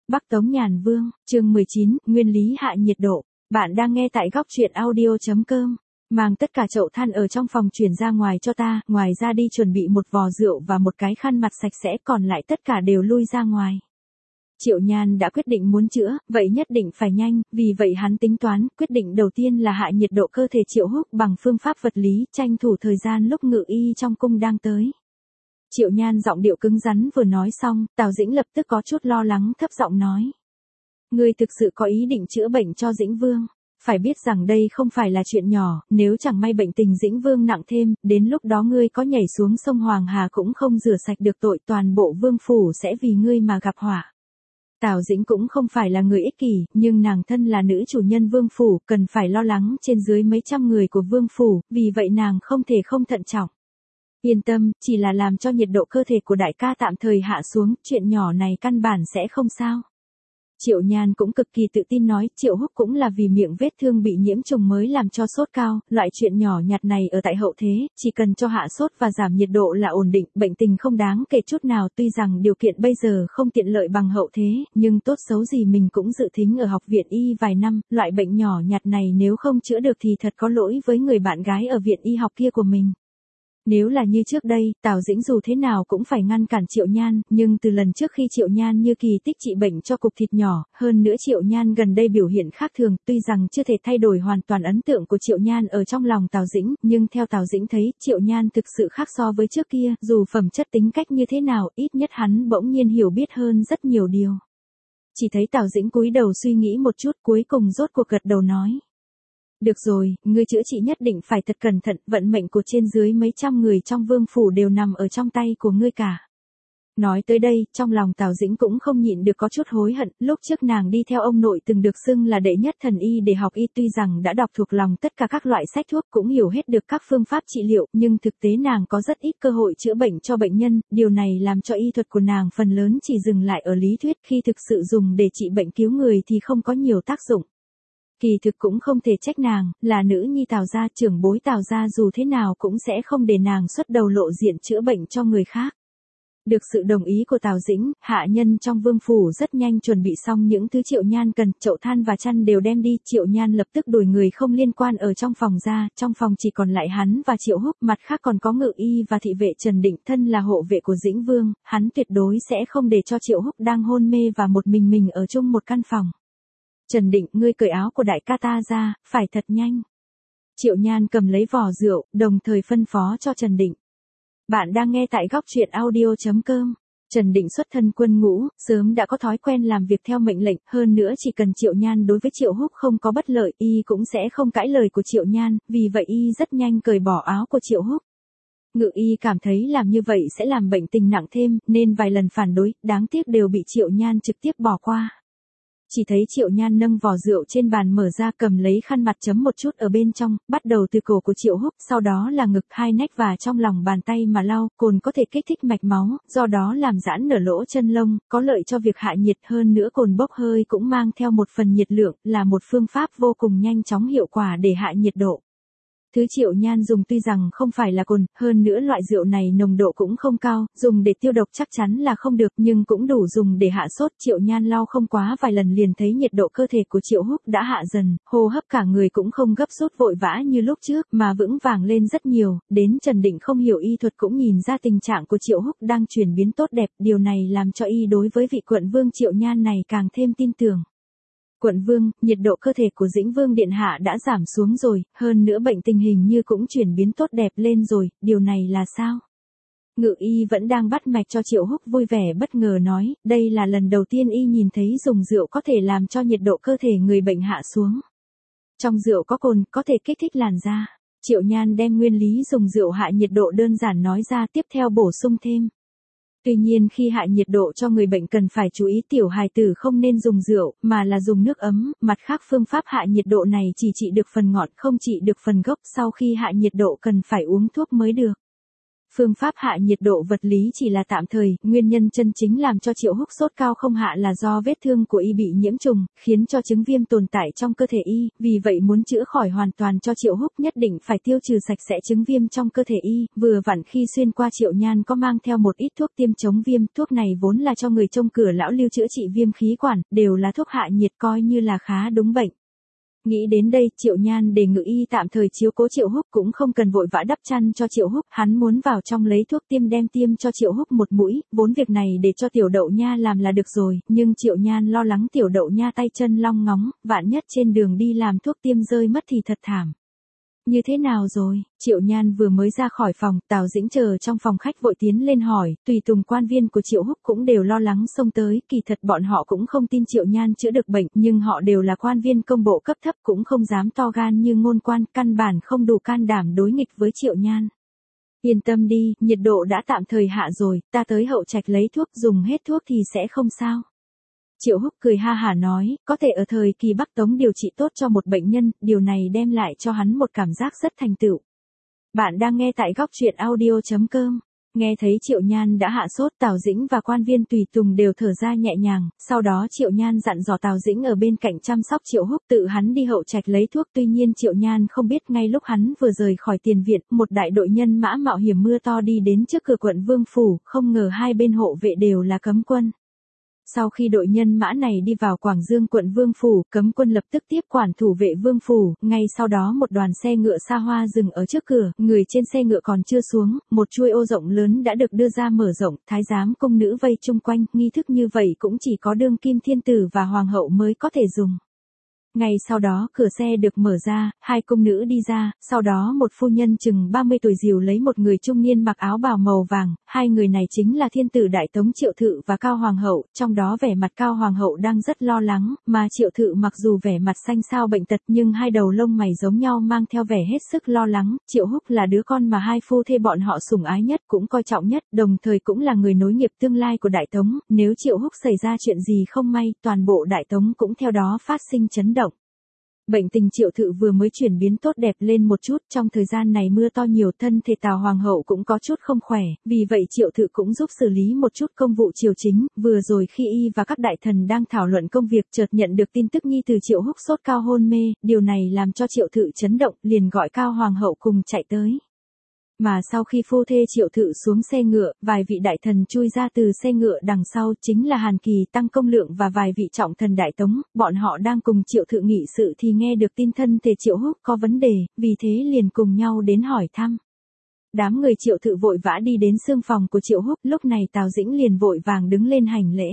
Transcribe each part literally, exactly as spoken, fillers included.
Bắc Tống Nhàn Vương, chương mười chín, nguyên lý hạ nhiệt độ. Bạn đang nghe tại góc truyện audio chấm com. Mang tất cả chậu than ở trong phòng chuyển ra ngoài cho ta, ngoài ra đi chuẩn bị một vò rượu và một cái khăn mặt sạch sẽ, còn lại tất cả đều lui ra ngoài. Triệu Nhan đã quyết định muốn chữa, vậy nhất định phải nhanh, vì vậy hắn tính toán, quyết định đầu tiên là hạ nhiệt độ cơ thể Triệu Húc bằng phương pháp vật lý, tranh thủ thời gian lúc Ngự Y trong cung đang tới. Triệu Nhan giọng điệu cứng rắn vừa nói xong, Tào Dĩnh lập tức có chút lo lắng thấp giọng nói. Ngươi thực sự có ý định chữa bệnh cho Dĩnh Vương. Phải biết rằng đây không phải là chuyện nhỏ, nếu chẳng may bệnh tình Dĩnh Vương nặng thêm, đến lúc đó ngươi có nhảy xuống sông Hoàng Hà cũng không rửa sạch được tội, toàn bộ vương phủ sẽ vì ngươi mà gặp họa. Tào Dĩnh cũng không phải là người ích kỷ, nhưng nàng thân là nữ chủ nhân vương phủ, cần phải lo lắng trên dưới mấy trăm người của vương phủ, vì vậy nàng không thể không thận trọng. Yên tâm, chỉ là làm cho nhiệt độ cơ thể của đại ca tạm thời hạ xuống, chuyện nhỏ này căn bản sẽ không sao. Triệu Nhan cũng cực kỳ tự tin nói, Triệu Húc cũng là vì miệng vết thương bị nhiễm trùng mới làm cho sốt cao, loại chuyện nhỏ nhặt này ở tại hậu thế, chỉ cần cho hạ sốt và giảm nhiệt độ là ổn định, bệnh tình không đáng kể chút nào, tuy rằng điều kiện bây giờ không tiện lợi bằng hậu thế, nhưng tốt xấu gì mình cũng dự thính ở học viện y vài năm, loại bệnh nhỏ nhặt này nếu không chữa được thì thật có lỗi với người bạn gái ở viện y học kia của mình. Nếu là như trước đây, Tào Dĩnh dù thế nào cũng phải ngăn cản Triệu Nhan, nhưng từ lần trước khi Triệu Nhan như kỳ tích trị bệnh cho cục thịt nhỏ, hơn nữa Triệu Nhan gần đây biểu hiện khác thường, tuy rằng chưa thể thay đổi hoàn toàn ấn tượng của Triệu Nhan ở trong lòng Tào Dĩnh, nhưng theo Tào Dĩnh thấy, Triệu Nhan thực sự khác so với trước kia, dù phẩm chất tính cách như thế nào, ít nhất hắn bỗng nhiên hiểu biết hơn rất nhiều điều. Chỉ thấy Tào Dĩnh cúi đầu suy nghĩ một chút, cuối cùng rốt cuộc gật đầu nói. Được rồi, ngươi chữa trị nhất định phải thật cẩn thận, vận mệnh của trên dưới mấy trăm người trong vương phủ đều nằm ở trong tay của ngươi cả. Nói tới đây, trong lòng Tào Dĩnh cũng không nhịn được có chút hối hận, lúc trước nàng đi theo ông nội từng được xưng là đệ nhất thần y để học y, tuy rằng đã đọc thuộc lòng tất cả các loại sách thuốc, cũng hiểu hết được các phương pháp trị liệu, nhưng thực tế nàng có rất ít cơ hội chữa bệnh cho bệnh nhân, điều này làm cho y thuật của nàng phần lớn chỉ dừng lại ở lý thuyết, khi thực sự dùng để trị bệnh cứu người thì không có nhiều tác dụng. Kỳ thực cũng không thể trách nàng, là nữ nhi Tào gia, trưởng bối Tào gia dù thế nào cũng sẽ không để nàng xuất đầu lộ diện chữa bệnh cho người khác. Được sự đồng ý của Tào Dĩnh, hạ nhân trong vương phủ rất nhanh chuẩn bị xong những thứ Triệu Nhan cần, chậu than và chăn đều đem đi, Triệu Nhan lập tức đuổi người không liên quan ở trong phòng ra, trong phòng chỉ còn lại hắn và Triệu Húc, mặt khác còn có Ngự Y và thị vệ Trần Định, thân là hộ vệ của Dĩnh Vương, hắn tuyệt đối sẽ không để cho Triệu Húc đang hôn mê và một mình mình ở chung một căn phòng. Trần Định, ngươi cởi áo của đại ca ta ra, phải thật nhanh. Triệu Nhan cầm lấy vò rượu, đồng thời phân phó cho Trần Định. Bạn đang nghe tại góc truyện audio chấm com. Trần Định xuất thân quân ngũ, sớm đã có thói quen làm việc theo mệnh lệnh, hơn nữa chỉ cần Triệu Nhan đối với Triệu Húc không có bất lợi, y cũng sẽ không cãi lời của Triệu Nhan, vì vậy y rất nhanh cởi bỏ áo của Triệu Húc. Ngự Y cảm thấy làm như vậy sẽ làm bệnh tình nặng thêm, nên vài lần phản đối, đáng tiếc đều bị Triệu Nhan trực tiếp bỏ qua. Chỉ thấy Triệu Nhan nâng vò rượu trên bàn mở ra, cầm lấy khăn mặt chấm một chút ở bên trong, bắt đầu từ cổ của Triệu Húc, sau đó là ngực, hai nách và trong lòng bàn tay mà lau, cồn có thể kích thích mạch máu, do đó làm giãn nở lỗ chân lông, có lợi cho việc hạ nhiệt, hơn nữa cồn bốc hơi cũng mang theo một phần nhiệt lượng, là một phương pháp vô cùng nhanh chóng hiệu quả để hạ nhiệt độ. Thứ Triệu Nhan dùng tuy rằng không phải là cồn, hơn nữa loại rượu này nồng độ cũng không cao, dùng để tiêu độc chắc chắn là không được, nhưng cũng đủ dùng để hạ sốt. Triệu Nhan lau không quá vài lần liền thấy nhiệt độ cơ thể của Triệu Húc đã hạ dần, hô hấp cả người cũng không gấp rút vội vã như lúc trước, mà vững vàng lên rất nhiều, đến Trần Định không hiểu y thuật cũng nhìn ra tình trạng của Triệu Húc đang chuyển biến tốt đẹp, điều này làm cho y đối với vị quận vương Triệu Nhan này càng thêm tin tưởng. Quận vương, nhiệt độ cơ thể của Dĩnh Vương điện hạ đã giảm xuống rồi, hơn nữa bệnh tình hình như cũng chuyển biến tốt đẹp lên rồi, điều này là sao? Ngự Y vẫn đang bắt mạch cho Triệu Húc vui vẻ bất ngờ nói, đây là lần đầu tiên y nhìn thấy dùng rượu có thể làm cho nhiệt độ cơ thể người bệnh hạ xuống. Trong rượu có cồn, có thể kích thích làn da. Triệu Nhan đem nguyên lý dùng rượu hạ nhiệt độ đơn giản nói ra, tiếp theo bổ sung thêm. Tuy nhiên khi hạ nhiệt độ cho người bệnh cần phải chú ý tiểu hài tử không nên dùng rượu, mà là dùng nước ấm, mặt khác phương pháp hạ nhiệt độ này chỉ trị được phần ngọn không trị được phần gốc, sau khi hạ nhiệt độ cần phải uống thuốc mới được. Phương pháp hạ nhiệt độ vật lý chỉ là tạm thời, nguyên nhân chân chính làm cho Triệu Húc sốt cao không hạ là do vết thương của y bị nhiễm trùng, khiến cho chứng viêm tồn tại trong cơ thể y, vì vậy muốn chữa khỏi hoàn toàn cho Triệu Húc nhất định phải tiêu trừ sạch sẽ chứng viêm trong cơ thể y, vừa vặn khi xuyên qua Triệu Nhan có mang theo một ít thuốc tiêm chống viêm, thuốc này vốn là cho người trông cửa lão lưu chữa trị viêm khí quản, đều là thuốc hạ nhiệt coi như là khá đúng bệnh. Nghĩ đến đây, Triệu Nhan đề ngự y tạm thời chiếu cố Triệu Húc cũng không cần vội vã đắp chăn cho Triệu Húc, hắn muốn vào trong lấy thuốc tiêm đem tiêm cho Triệu Húc một mũi, vốn việc này để cho Tiểu Đậu Nha làm là được rồi, nhưng Triệu Nhan lo lắng Tiểu Đậu Nha tay chân long ngóng, vạn nhất trên đường đi làm thuốc tiêm rơi mất thì thật thảm. Như thế nào rồi? Triệu Nhan vừa mới ra khỏi phòng, Tào Dĩnh chờ trong phòng khách vội tiến lên hỏi, tùy tùng quan viên của Triệu Húc cũng đều lo lắng xông tới, kỳ thật bọn họ cũng không tin Triệu Nhan chữa được bệnh, nhưng họ đều là quan viên công bộ cấp thấp cũng không dám to gan như ngôn quan, căn bản không đủ can đảm đối nghịch với Triệu Nhan. Yên tâm đi, nhiệt độ đã tạm thời hạ rồi, ta tới hậu trạch lấy thuốc, dùng hết thuốc thì sẽ không sao. Triệu Húc cười ha hả nói, có thể ở thời kỳ Bắc Tống điều trị tốt cho một bệnh nhân, điều này đem lại cho hắn một cảm giác rất thành tựu. Bạn đang nghe tại góc truyện audio chấm com. Nghe thấy Triệu Nhan đã hạ sốt, Tào Dĩnh và quan viên tùy tùng đều thở ra nhẹ nhàng, sau đó Triệu Nhan dặn dò Tào Dĩnh ở bên cạnh chăm sóc Triệu Húc, tự hắn đi hậu trạch lấy thuốc. Tuy nhiên Triệu Nhan không biết ngay lúc hắn vừa rời khỏi tiền viện, một đại đội nhân mã mạo hiểm mưa to đi đến trước cửa quận Vương Phủ, không ngờ hai bên hộ vệ đều là cấm quân. Sau khi đội nhân mã này đi vào Quảng Dương quận Vương Phủ, cấm quân lập tức tiếp quản thủ vệ Vương Phủ, ngay sau đó một đoàn xe ngựa xa hoa dừng ở trước cửa, người trên xe ngựa còn chưa xuống, một chuôi ô rộng lớn đã được đưa ra mở rộng, thái giám cung nữ vây chung quanh, nghi thức như vậy cũng chỉ có đương kim thiên tử và hoàng hậu mới có thể dùng. Ngay sau đó cửa xe được mở ra, hai cung nữ đi ra, sau đó một phu nhân chừng ba mươi tuổi dìu lấy một người trung niên mặc áo bào màu vàng, hai người này chính là thiên tử Đại Tống Triệu Thự và Cao Hoàng hậu, trong đó vẻ mặt Cao Hoàng hậu đang rất lo lắng, mà Triệu Thự mặc dù vẻ mặt xanh xao bệnh tật nhưng hai đầu lông mày giống nhau mang theo vẻ hết sức lo lắng. Triệu Húc là đứa con mà hai phu thê bọn họ sủng ái nhất cũng coi trọng nhất, đồng thời cũng là người nối nghiệp tương lai của Đại Tống, nếu Triệu Húc xảy ra chuyện gì không may, toàn bộ Đại Tống cũng theo đó phát sinh chấn động. Bệnh tình Triệu Thự vừa mới chuyển biến tốt đẹp lên một chút, trong thời gian này mưa to nhiều, thân thể Tào Hoàng hậu cũng có chút không khỏe, vì vậy Triệu Thự cũng giúp xử lý một chút công vụ triều chính, vừa rồi khi y và các đại thần đang thảo luận công việc chợt nhận được tin tức nhi từ Triệu Húc sốt cao hôn mê, điều này làm cho Triệu Thự chấn động, liền gọi Cao Hoàng hậu cùng chạy tới. Mà sau khi phu thê Triệu Thự xuống xe ngựa, vài vị đại thần chui ra từ xe ngựa đằng sau, chính là Hàn Kỳ, Tăng Công Lượng và vài vị trọng thần Đại Tống, bọn họ đang cùng Triệu Thự nghị sự thì nghe được tin thân thể Triệu Húc có vấn đề, vì thế liền cùng nhau đến hỏi thăm. Đám người Triệu Thự vội vã đi đến xương phòng của Triệu Húc, lúc này Tào Dĩnh liền vội vàng đứng lên hành lễ.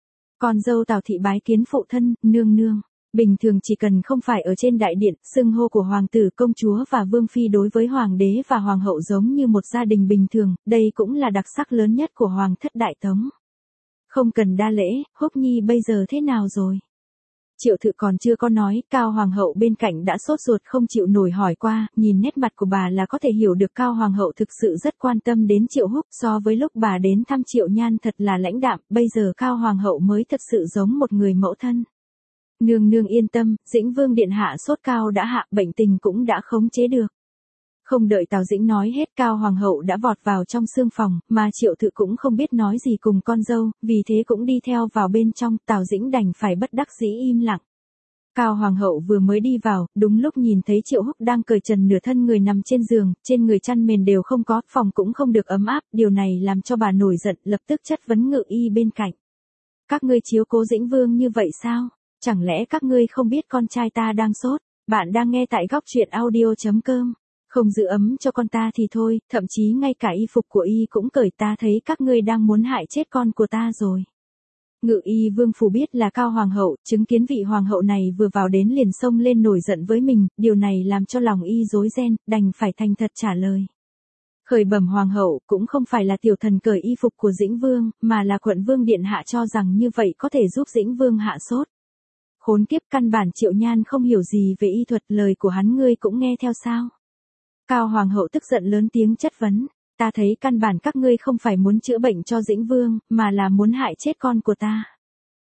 Con dâu Tào thị bái kiến phụ thân, nương nương. Bình thường chỉ cần không phải ở trên đại điện, xưng hô của hoàng tử, công chúa và vương phi đối với hoàng đế và hoàng hậu giống như một gia đình bình thường, đây cũng là đặc sắc lớn nhất của hoàng thất Đại Tống. Không cần đa lễ, Húc nhi bây giờ thế nào rồi? Triệu Thự còn chưa có nói, Cao Hoàng hậu bên cạnh đã sốt ruột không chịu nổi hỏi qua, nhìn nét mặt của bà là có thể hiểu được Cao Hoàng hậu thực sự rất quan tâm đến Triệu Húc, so với lúc bà đến thăm Triệu Nhan thật là lãnh đạm, bây giờ Cao Hoàng hậu mới thật sự giống một người mẫu thân. Nương nương yên tâm, Dĩnh Vương điện hạ sốt cao đã hạ, bệnh tình cũng đã khống chế được. Không đợi Tào Dĩnh nói hết, Cao Hoàng hậu đã vọt vào trong xương phòng, mà Triệu Thự cũng không biết nói gì cùng con dâu, vì thế cũng đi theo vào bên trong, Tào Dĩnh đành phải bất đắc dĩ im lặng. Cao Hoàng hậu vừa mới đi vào, đúng lúc nhìn thấy Triệu Húc đang cởi trần nửa thân người nằm trên giường, trên người chăn mền đều không có, phòng cũng không được ấm áp, điều này làm cho bà nổi giận, lập tức chất vấn Ngự y bên cạnh. Các ngươi chiếu cố Dĩnh Vương như vậy sao? Chẳng lẽ các ngươi không biết con trai ta đang sốt? Bạn đang nghe tại góc truyện audio chấm com. Không giữ ấm cho con ta thì thôi, thậm chí ngay cả y phục của y cũng cởi, ta thấy các ngươi đang muốn hại chết con của ta rồi. Ngự y Vương Phủ biết là Cao Hoàng hậu, chứng kiến vị hoàng hậu này vừa vào đến liền xông lên nổi giận với mình, điều này làm cho lòng y rối ren, đành phải thành thật trả lời. Khởi bẩm hoàng hậu, cũng không phải là tiểu thần cởi y phục của Dĩnh Vương, mà là quận vương điện hạ cho rằng như vậy có thể giúp Dĩnh Vương hạ sốt. Khốn kiếp, căn bản Triệu Nhan không hiểu gì về y thuật, lời của hắn ngươi cũng nghe theo sao? Cao Hoàng hậu tức giận lớn tiếng chất vấn, ta thấy căn bản các ngươi không phải muốn chữa bệnh cho Dĩnh Vương, mà là muốn hại chết con của ta.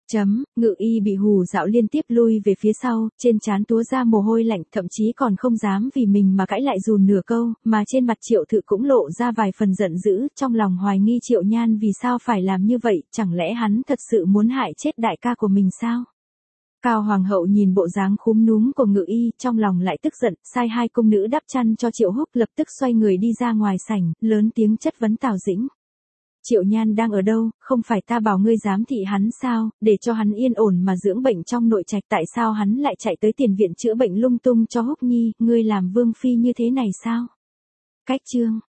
Chấm, Ngự y bị hù dạo liên tiếp lui về phía sau, trên trán túa ra mồ hôi lạnh, thậm chí còn không dám vì mình mà cãi lại dùn nửa câu, mà trên mặt Triệu Thự cũng lộ ra vài phần giận dữ, trong lòng hoài nghi Triệu Nhan vì sao phải làm như vậy, chẳng lẽ hắn thật sự muốn hại chết đại ca của mình sao? Cao Hoàng hậu nhìn bộ dáng khúm núm của Ngự y, trong lòng lại tức giận, sai hai cung nữ đắp chăn cho Triệu Húc, lập tức xoay người đi ra ngoài sảnh, lớn tiếng chất vấn Tào Dĩnh. Triệu Nhan đang ở đâu, không phải ta bảo ngươi giám thị hắn sao, để cho hắn yên ổn mà dưỡng bệnh trong nội trạch, tại sao hắn lại chạy tới tiền viện chữa bệnh lung tung cho Húc Nhi, ngươi làm vương phi như thế này sao? Cách chương